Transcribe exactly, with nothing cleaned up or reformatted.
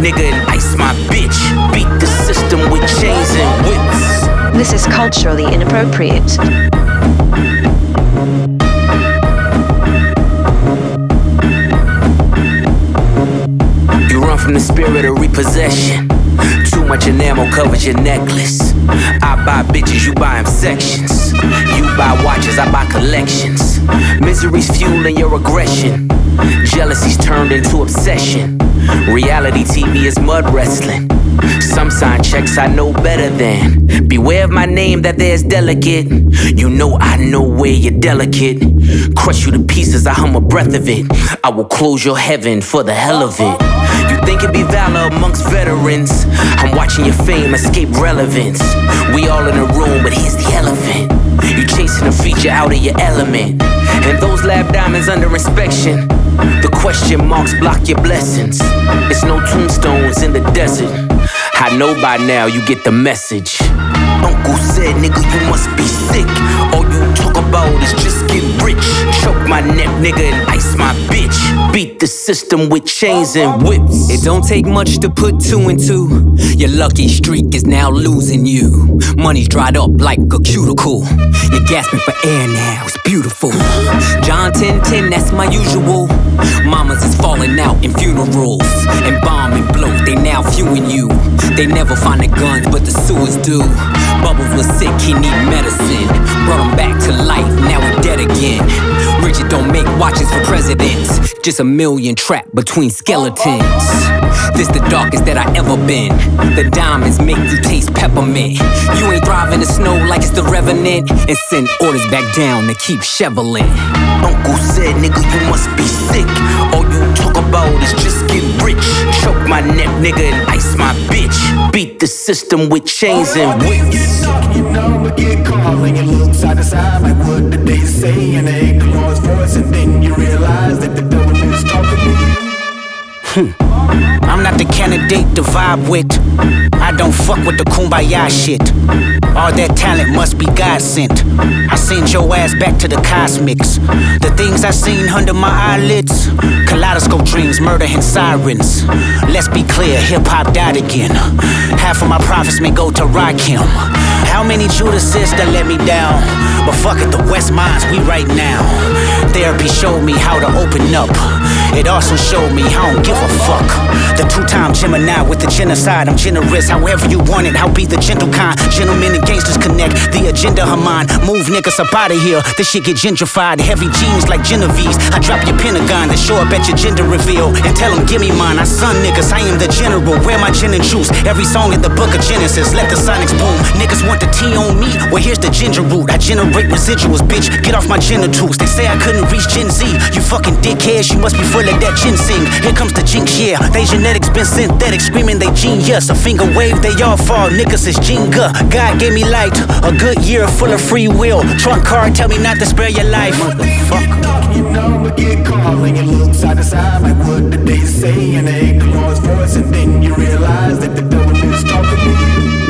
nigga, and ice my bitch. Beat the system with chains and whips. This is culturally inappropriate. You run from the spirit of repossession. Too much enamel covers your necklace. I buy bitches, you buy them sections. You buy watches, I buy collections. Misery's fueling your aggression. Jealousy's turned into obsession. Reality T V is mud wrestling. Some sign checks I know better than. Beware of my name that there's delicate. You know I know where you're delicate. Crush you to pieces, I hum a breath of it. I will close your heaven for the hell of it. You think it'd be valor amongst veterans. I'm watching your fame escape relevance. We all in a room, but here's the elephant. You chasing a feature out of your element. And those lab diamonds under inspection. The question marks block your blessings. It's no tombstones in the desert. I know by now you get the message. Uncle said, nigga, you must be sick. All you talk about is just get rich. Choke my neck, nigga, and ice my bitch. Beat the system with chains and whips. It don't take much to put two and two. Your lucky streak is now losing you. Money's dried up like a cuticle. You're gasping for air now, it's beautiful. John ten ten, that's my usual. Mamas is falling out in funerals. And bomb and blow, they now viewing you. They never find the guns, but the sewers do. Bubbles was sick, he need medicine. Brought him back to life, now he dead again. Richard don't make watches for presidents. Just a million trapped between skeletons. This the darkest that I ever been. The diamonds make you taste peppermint. You ain't driving the snow like it's the Revenant. And send orders back down to keep shoveling. Uncle said, nigga, you must be sick. All you talk about is just get rich. Choke my neck, nigga, and ice my bitch. Beat the system with chains and whips. You know, but get calling and look side to side like what did they say? And they ignore Lord's voice, and then you realize that the devil is talking to you. Hmm. I'm not the candidate to vibe with. I don't fuck with the kumbaya shit. All that talent must be God sent. I send your ass back to the cosmics. The things I seen under my eyelids. Kaleidoscope dreams, murder and sirens. Let's be clear, hip-hop died again. Half of my profits may go to Rakim. How many Judases that let me down? But fuck it, the West Minds, we right now. Therapy showed me how to open up. It also showed me I don't give a fuck. The two-time Gemini with the genocide. I'm generous, however you want it. I'll be the gentle kind. Gentlemen and gangsters connect. The agenda of mine. Move niggas up out of here. This shit get gentrified. Heavy jeans like Genovese. I drop your Pentagon, then show up at your gender reveal. And tell them, give me mine. I son niggas, I am the general. Wear my gin and juice. Every song in the book of Genesis. Let the sonics boom. Niggas want the tea on me. Well, here's the ginger root. I generate residuals, bitch. Get off my genitals. They say I couldn't reach Gen Z. You fucking dickheads, you must be full of that ginseng. Here comes the jinx, yeah. They genetics been synthetic, screaming they genius. A finger wave, they all fall. Niggas is Jenga. God gave me light. A good year full of free will. Trunk card, tell me not to spare your life. Motherfucker. You know, but get calling and look side to side like what did they say? And they ignore Lord's voice, and then you realize that the devil is talking to you.